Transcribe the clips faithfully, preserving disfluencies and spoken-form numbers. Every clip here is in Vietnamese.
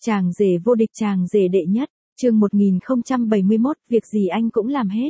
Chàng rể vô địch, chàng rể đệ nhất, chương một nghìn không trăm bảy mươi mốt, việc gì anh cũng làm hết.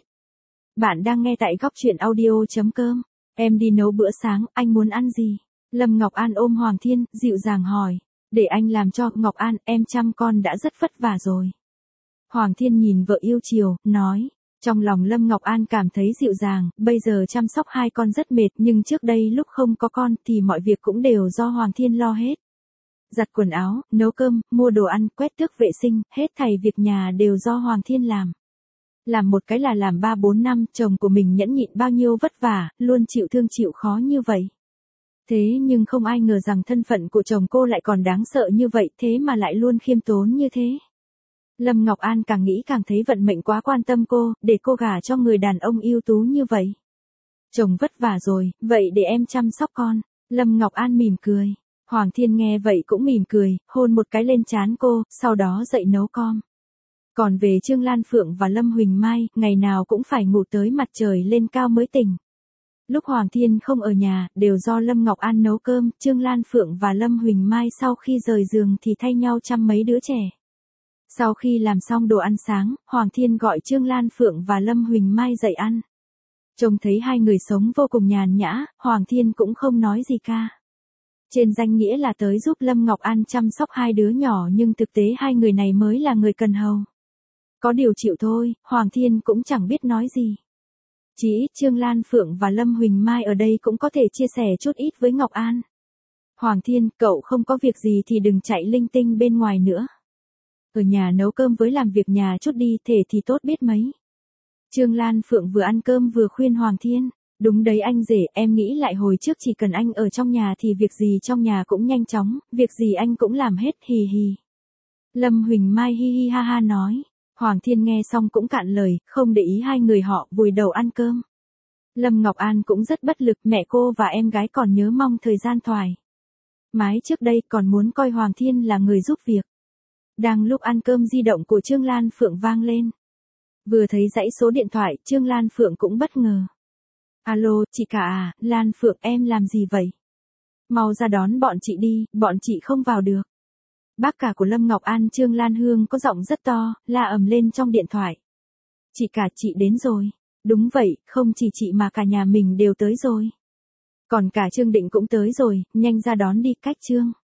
Bạn đang nghe tại góc truyện audio.com. Em đi nấu bữa sáng, anh muốn ăn gì? Lâm Ngọc An ôm Hoàng Thiên, dịu dàng hỏi. Để anh làm cho, Ngọc An, em chăm con đã rất vất vả rồi. Hoàng Thiên nhìn vợ yêu chiều, nói. Trong lòng Lâm Ngọc An cảm thấy dịu dàng, bây giờ chăm sóc hai con rất mệt, nhưng trước đây lúc không có con thì mọi việc cũng đều do Hoàng Thiên lo hết. Giặt quần áo, nấu cơm, mua đồ ăn, quét tước vệ sinh, hết thảy việc nhà đều do Hoàng Thiên làm. Làm một cái là làm ba bốn năm, chồng của mình nhẫn nhịn bao nhiêu vất vả, luôn chịu thương chịu khó như vậy. Thế nhưng không ai ngờ rằng thân phận của chồng cô lại còn đáng sợ như vậy, thế mà lại luôn khiêm tốn như thế. Lâm Ngọc An càng nghĩ càng thấy vận mệnh quá quan tâm cô, để cô gả cho người đàn ông ưu tú như vậy. Chồng vất vả rồi, vậy để em chăm sóc con. Lâm Ngọc An mỉm cười. Hoàng Thiên nghe vậy cũng mỉm cười, hôn một cái lên trán cô, sau đó dậy nấu cơm. Còn về Trương Lan Phượng và Lâm Huỳnh Mai, ngày nào cũng phải ngủ tới mặt trời lên cao mới tỉnh. Lúc Hoàng Thiên không ở nhà, đều do Lâm Ngọc An nấu cơm, Trương Lan Phượng và Lâm Huỳnh Mai sau khi rời giường thì thay nhau chăm mấy đứa trẻ. Sau khi làm xong đồ ăn sáng, Hoàng Thiên gọi Trương Lan Phượng và Lâm Huỳnh Mai dậy ăn. Trông thấy hai người sống vô cùng nhàn nhã, Hoàng Thiên cũng không nói gì ca. Trên danh nghĩa là tới giúp Lâm Ngọc An chăm sóc hai đứa nhỏ nhưng thực tế hai người này mới là người cần hầu. Có điều chịu thôi, Hoàng Thiên cũng chẳng biết nói gì. Chỉ ít Trương Lan Phượng và Lâm Huỳnh Mai ở đây cũng có thể chia sẻ chút ít với Ngọc An. Hoàng Thiên, cậu không có việc gì thì đừng chạy linh tinh bên ngoài nữa. Ở nhà nấu cơm với làm việc nhà chút đi, thể thì tốt biết mấy. Trương Lan Phượng vừa ăn cơm vừa khuyên Hoàng Thiên. Đúng đấy anh rể, em nghĩ lại hồi trước chỉ cần anh ở trong nhà thì việc gì trong nhà cũng nhanh chóng, việc gì anh cũng làm hết, hì hì. Lâm Huỳnh Mai hi hi ha ha nói. Hoàng Thiên nghe xong cũng cạn lời, không để ý hai người họ vùi đầu ăn cơm. Lâm Ngọc An cũng rất bất lực, mẹ cô và em gái còn nhớ mong thời gian thoải mái trước đây, còn muốn coi Hoàng Thiên là người giúp việc. Đang lúc ăn cơm di động của Trương Lan Phượng vang lên. Vừa thấy dãy số điện thoại, Trương Lan Phượng cũng bất ngờ. Alo, chị cả à, Lan Phượng em làm gì vậy? Mau ra đón bọn chị đi, bọn chị không vào được. Bác cả của Lâm Ngọc An Trương Lan Hương có giọng rất to, la ầm lên trong điện thoại. Chị cả, chị đến rồi. Đúng vậy, không chỉ chị mà cả nhà mình đều tới rồi. Còn cả Trương Định cũng tới rồi, nhanh ra đón đi, cách Trương.